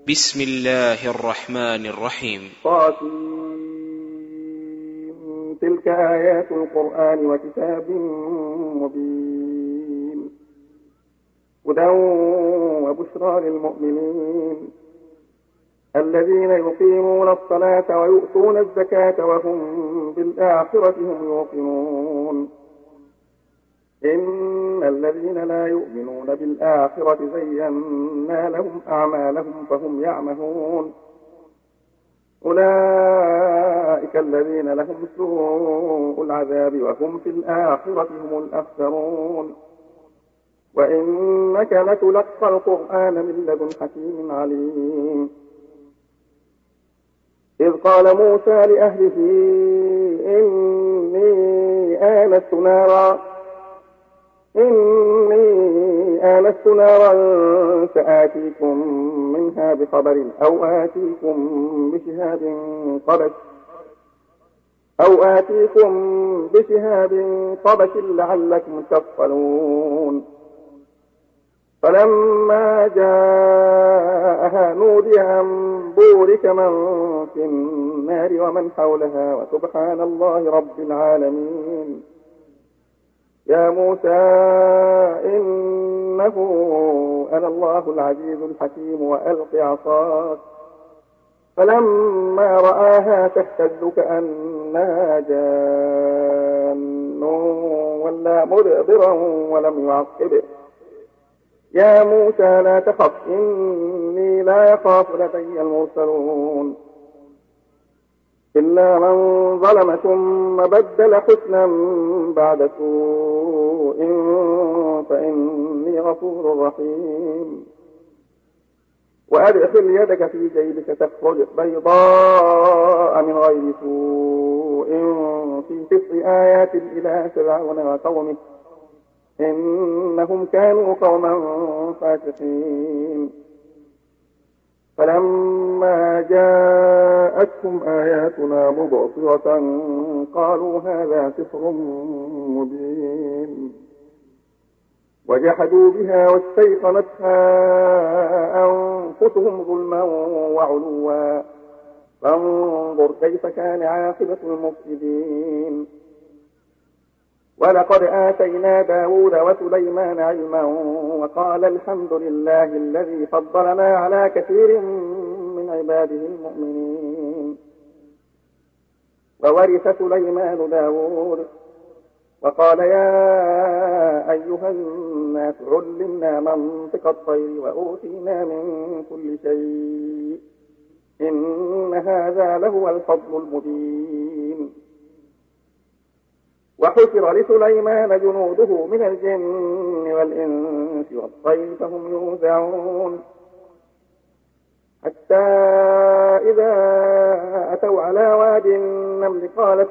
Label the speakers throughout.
Speaker 1: بسم الله الرحمن الرحيم.
Speaker 2: تلك آيات القرآن وكتاب مبين هدى وبشرى للمؤمنين الذين يقيمون الصلاة ويؤتون الزكاة وهم بالآخرة هم يوقنون إن الذين لا يؤمنون بالآخرة زينا لهم أعمالهم فهم يعمهون أولئك الذين لهم سوء العذاب وهم في الآخرة هم الأخسرون وإنك لتلقى القرآن من لدن حكيم عليم إذ قال موسى لأهله إني آنست نارا سآتيكم منها بخبر أو آتيكم بشهاب قبس لعلكم تصطلون فلما جاءها نودي أن بورك من في النار ومن حولها وسبحان الله رب العالمين يا موسى إنه أنا الله العزيز الحكيم وألق عصاك فلما رآها تهتز كأنها جان ولا مدبرا ولم يعقب يا موسى لا تخف إني لا يخاف لدي المرسلون إلا من ظلم ثم بدل حسنا بعد سوء فإني غفور رحيم وأدخل يدك في جيبك تخرج بيضاء من غير سوء في 9 آيات إلى فرعون وقومه إنهم كانوا قوما فاسقين فلما جاءتهم آياتنا مبصرة قالوا هذا سحر مبين وجحدوا بها واستيقنتها أنفسهم ظلما وعلوا فانظر كيف كان عاقبة المفسدين ولقد آتينا داود وسليمان علما وقال الحمد لله الذي فضلنا على كثير من عباده المؤمنين وورث سليمان داود وقال يا أيها الناس علمنا منطق الطير وأوتينا من كل شيء إن هذا لهو الفضل المبين وحشر لسليمان جنوده من الجن والإنس والطير فهم يوزعون حتى إذا أتوا على واد النمل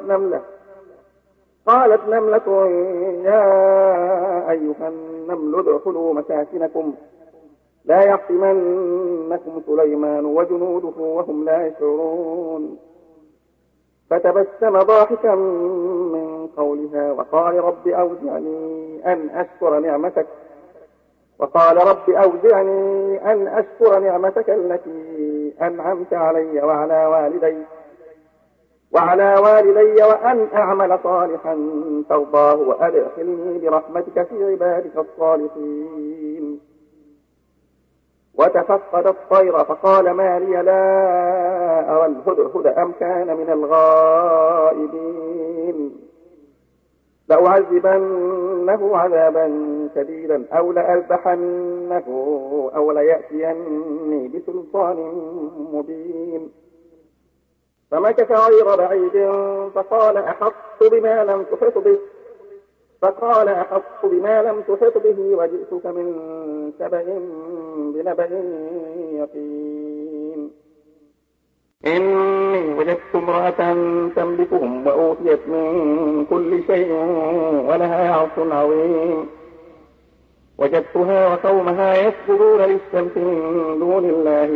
Speaker 2: قالت نملة يا أيها النمل ادخلوا مساكنكم لا يحطمنكم سليمان وجنوده وهم لا يشعرون فتبسم ضاحكا من قولها وقال رب أوزعني أن أشكر نعمتك التي أنعمت علي وعلى والدي وأن أعمل صالحا ترضاه وأدخلني برحمتك في عبادك الصالحين وتفقد الطير فقال ما لي لا أرى الهدهد أم كان من الغائبين لأعذبنه عذابا شديدا أو لأذبحنه أو ليأتيني بسلطان مبين فمكث غير بعيد فقال أحط بما لم تحط به وجئتك من سبأ بنبأ يقين إني وجدت امرأة تملكهم وأوتيت من كل شيء ولها عرش عظيم وجدتها وقومها يسجدون للشمس من دون الله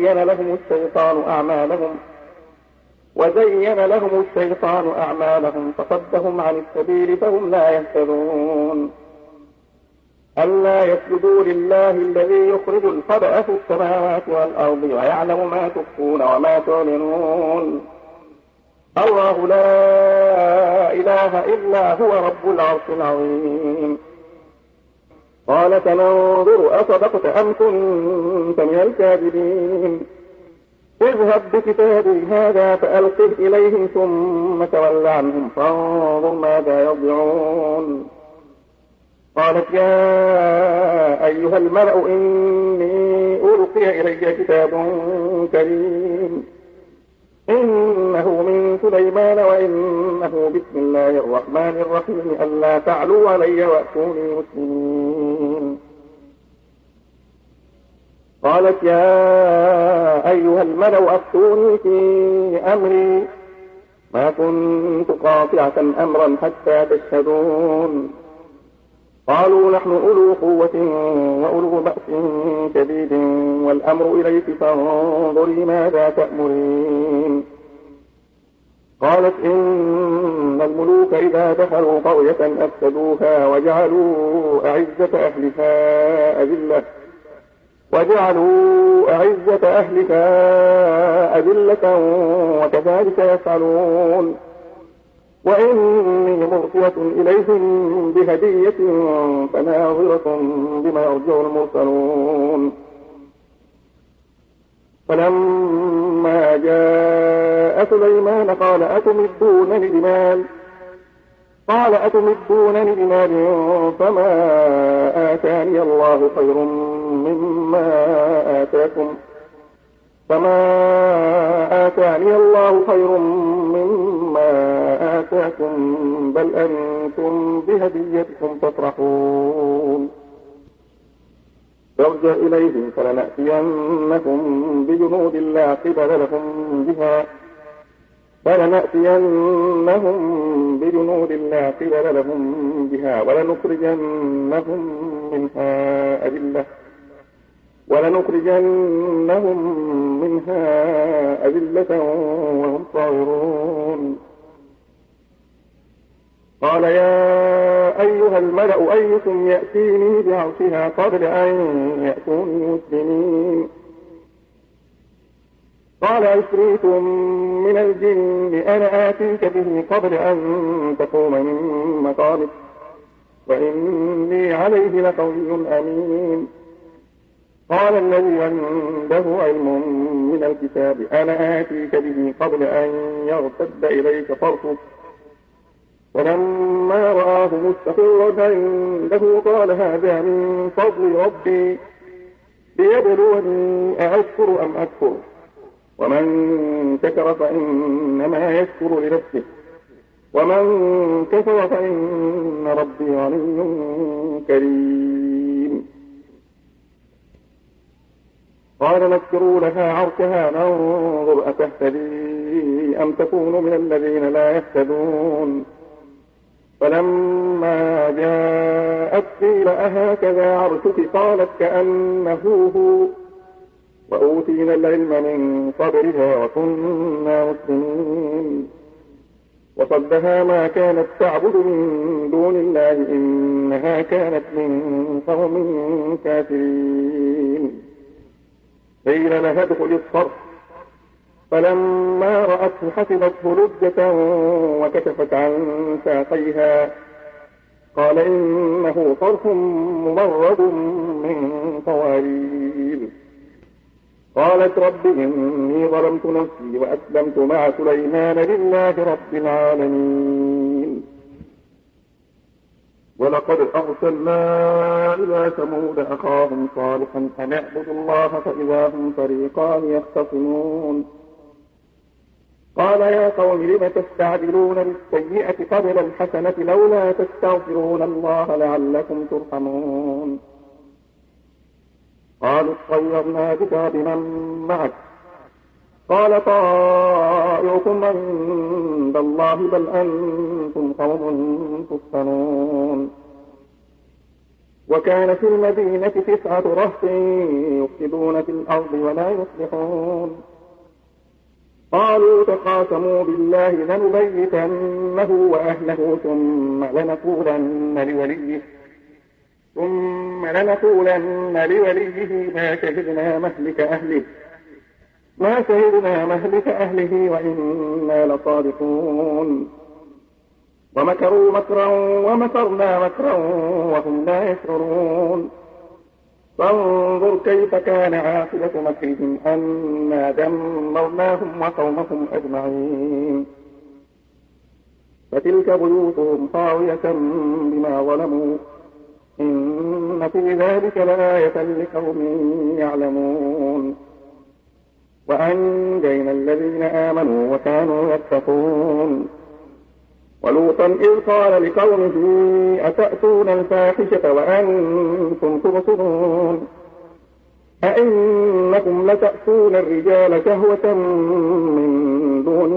Speaker 2: وزين لهم الشيطان أعمالهم فصدهم عن السبيل فهم لا يهتدون ألا يسجدوا لله الذي يخرج الخبأ في السماوات والأرض ويعلم ما تخفون وما تعلنون الله لا إله إلا هو رب العرش العظيم قال سننظر أصدقت أم كنت من الكاذبين اذهب بكتابي هذا فألقه إليهم ثم تول عنهم فانظر ماذا يرجعون قالت يا أيها الملأ إني ألقي إلي كتاب كريم إنه من سليمان وإنه بسم الله الرحمن الرحيم ألا تعلوا علي وأتوني مسلمين قالت يا أيها الملأ أفتوني في أمري ما كنت قاطعة أمرا حتى تشهدون قالوا نحن أولو قوة وأولو بأس شديد والأمر إليك فانظري ماذا تأمرين قالت إن الملوك إذا دخلوا قرية أفسدوها وجعلوا أعزة أهلها أذلة وكذلك يفعلون وإني مرسلة إليهم بهدية فناظرة بما يرجع المرسلون فلما جاء سليمان قال أتمدونني بمال فما آتاني الله خير مما آتاكم بل أنتم بهديتكم تفرحون فارجع إليهم فلنأتينهم بجنود لا قبل لهم بها ولنخرجنهم منها أذلة وهم صاغرون قال يا أيها الملأ أيكم يأتيني بعرشها قبل أن يأتوني مسلمين قال عفريت من الجن أنا آتيك به قبل أن تقوم من مقامك وإني عليه لقوي أمين قال الذي عنده علم من الكتاب أنا آتيك به قبل أن يرتد إليك طرفك فلما رآه مستقرا عنده قال هذا من فضل ربي ليبلوني أأشكر أم أكفر ومن شكر فإنما يشكر لنفسه ومن كفر فإن ربي غني كريم قال نكروا لها عرشها ننظر أتهتدي أم تكون من الذين لا يهتدون فلما جاءت قيل أهكذا عرشك قالت كأنه هو وأوتينا العلم من قبلها وكنا مسلمين وصدها ما كانت تعبد من دون الله إنها كانت من قوم كافرين قيل لها ادخل الصرح فلما رأته حسبته لجة وكشفت عن ساقيها قال إنه صرح ممرد من قوارير قالت رب إني ظلمت نفسي وأسلمت مع سليمان لله رب العالمين ولقد أرسلنا إلى ثمود أخاهم صالحا أن اعبدوا الله فإذا هم فريقان يختصمون قال يا قوم لم تستعجلون بالسيئة قبل الحسنة لولا تستغفرون الله لعلكم ترحمون قالوا اطيرنا بك بمن معك قال طائركم عند الله بل أنتم قوم تفتنون وكان في المدينة 9 رهط يفسدون في الأرض ولا يصلحون قالوا تقاسموا بالله لنبيتنه وأهله ثم لنقولن لوليه ثم لنقولن لوليه ما شهدنا مهلك أهله وإنا لصادقون. ومكروا مكرا ومكرنا مكرا وهم لا يشعرون. فانظر كيف كان عاقبة مكرهم أنا دمرناهم وقومهم أجمعين. فتلك بيوتهم خاوية بما ظلموا إن في ذلك لآية لقوم يعلمون. وأنجينا الذين آمنوا وكانوا يتقون. ولوطا إذ قال لقومه أتأتون الفاحشة وأنتم تبصرون أئنكم لتأتون الرجال شهوة من دون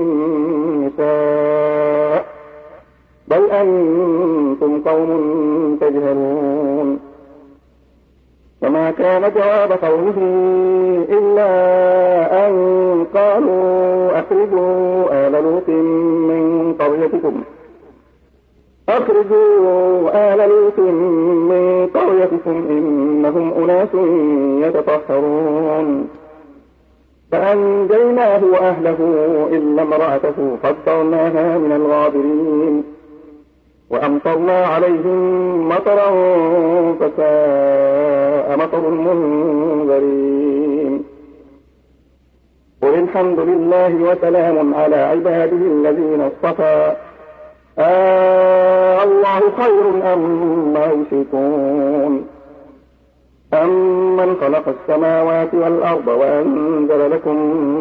Speaker 2: النساء بل أنتم قوم تجهلون. فما كان جواب قومه إلا أن قالوا أخرجوا آل لوط من قريتكم إنهم أناس يتطهرون. فأنجيناه وأهله إلا امرأته قدرناها من الغابرين. وأمطرنا عليهم مطرا فساء مطر المنذرين. قل الحمد لله وسلام على عباده الذين اصطفى الله خير أما يشركون. أمن خلق السماوات والأرض وأنزل لكم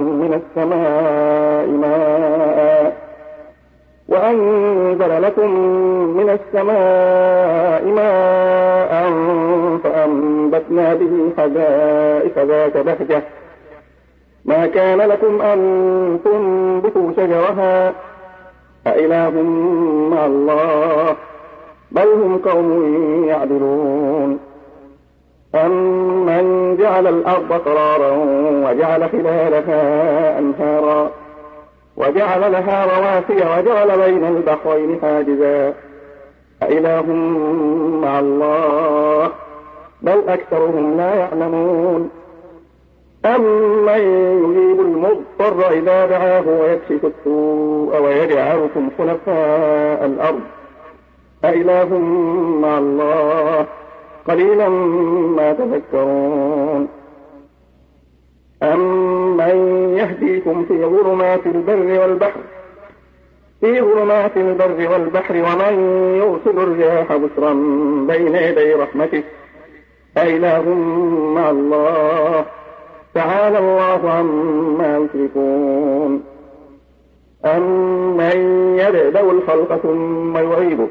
Speaker 2: من السماء ماء فأنبتنا به حدائق ذات بهجة ما كان لكم أن تنبتوا شجرها أإله مع الله بل هم قوم يعدلون. أمن جعل الأرض قرارا وجعل خلالها أنهارا وجعل لها رواسي وجعل بين البحرين حاجزا أإله مع الله بل أكثرهم لا يعلمون. أمن يجيب المضطر إذا دعاه ويكشف السوء ويجعلكم خلفاء الأرض أإله مع الله قليلا ما تذكرون. أمن يهديكم في ظلمات البر والبحر ومن يرسل الرياح بشرا بين يدي رحمته أإله مع الله تعالى الله عما يشركون. أمن يبدأ الخلق ثم يعيده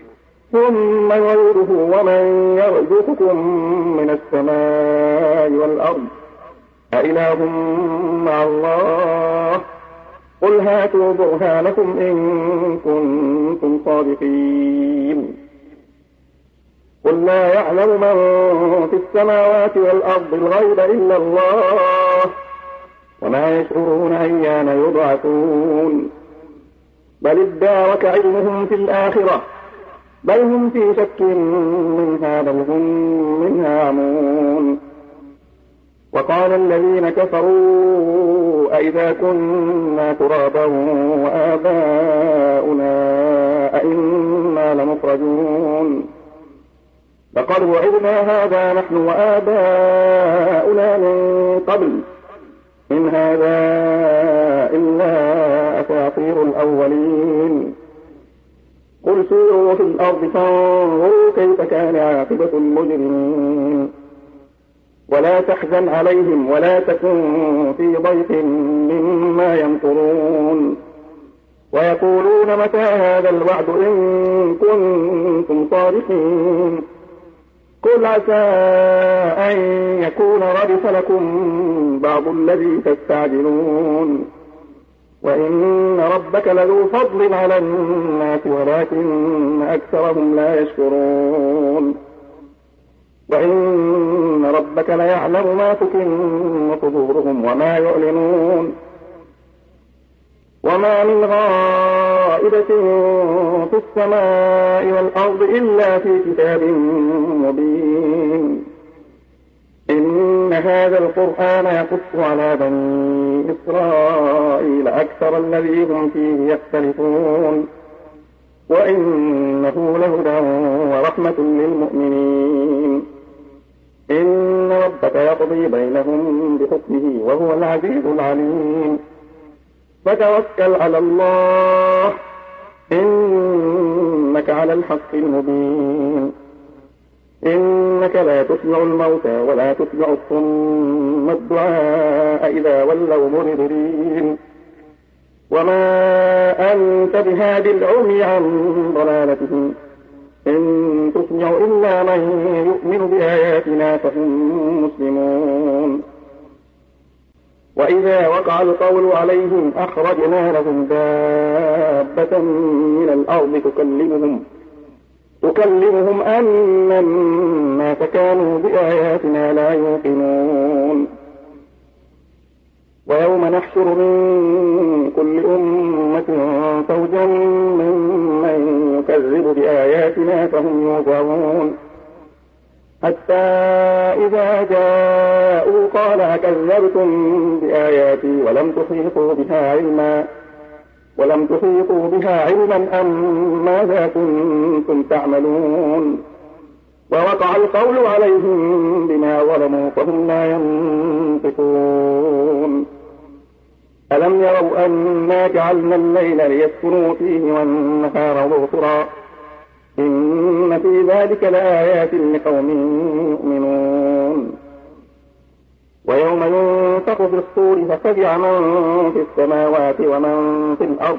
Speaker 2: ومن يرزقكم من السماء والأرض أإله مع الله قل هاتوا برهانكم إن كنتم صادقين. قل لا يعلم من في السماوات والأرض الغيب إلا الله وما يشعرون أيان يبعثون. بل ادارك علمهم في الآخرة بل هم في شك منها بل هم منها عمون. وقال الذين كفروا أئذا كنا ترابا وآباؤنا أئنا لمخرجون. لقد وعدنا هذا نحن وآباؤنا من قبل إن هذا إلا أساطير الأولين. قل سيروا في الأرض فانظروا كيف كان عاقبة المجرمين. ولا تحزن عليهم ولا تكن في ضيق مما يمكرون. ويقولون متى هذا الوعد إن كنتم صادقين. قل عسى أن يكون ردف لكم بعض الذي تستعجلون وإن ربك لذو فضل على الناس ولكن أكثرهم لا يشكرون. وإن ربك ليعلم ما تكن صدورهم وما يعلنون. وما من غائبة في السماء والأرض إلا في كتاب مبين. إن هذا القرآن يقص على بني إسرائيل أكثر الذي هم فيه يختلفون، وإنه لهدى ورحمة للمؤمنين. إن ربك يقضي بينهم بحكمه وهو العزيز العليم. فتوكل على الله إنك على الحق المبين. إنك لا تسمع الموتى ولا تسمع الصم الدعاء إذا ولوا مدبرين. وما أنت بهاد العمي عن ضلالتهم إن تسمع إلا من يؤمن بآياتنا فهم مسلمون. وإذا وقع القول عليهم أخرجنا لهم دابة من الأرض تكلمهم أن الناس كانوا بآياتنا لا يوقنون. ويوم نحشر من كل أمة فوجا ممن يكذب بآياتنا فهم يوزعون. حتى إذا جاءوا قال أكذبتم بآياتي ولم تحيطوا بها علما أم ماذا كنتم تعملون. ووقع القول عليهم بما ظلموا فهم لا ينطقون. ألم يروا أنا جعلنا الليل ليسكنوا فيه والنهار مبصرا إن في ذلك لآيات لقوم يؤمنون. ويوم ينفخ في الصور ففزع من في السماوات ومن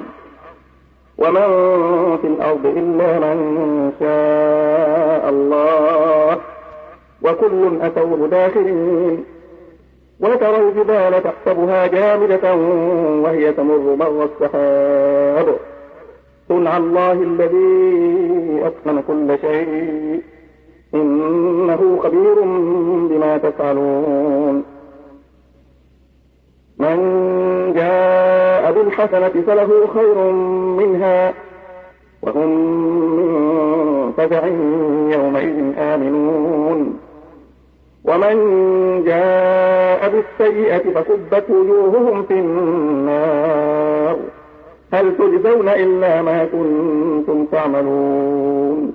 Speaker 2: في الأرض إلا من شاء الله وكل أتوه داخرين. وترى الجبال تحسبها جامدة وهي تمر مر السحاب صنع الله الذي أتقن كل شيء إنه خبير بما تفعلون. من جاء بالحسنة فله خير منها وهم من فزع يومئذ آمنون. ومن جاء بالسيئة فكبت وجوههم في النار هل تجزون إلا ما كنتم تعملون.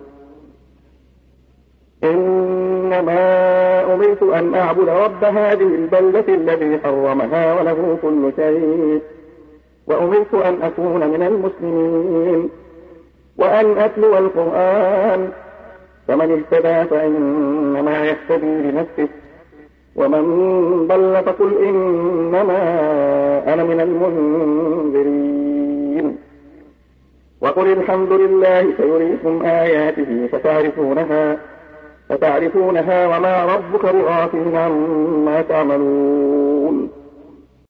Speaker 2: إنما أمرت أن أعبد رب هذه البلدة الذي حرمها وله كل شيء وأمرت أن أكون من المسلمين وأن أتلو القرآن فمن اهتدى فإنما يهتدي لنفسه ومن ضل فقل إنما أنا من المنذرين. وقل الحمد لله سيريكم آياته فتعرفونها وما ربك بغافل عما تعملون.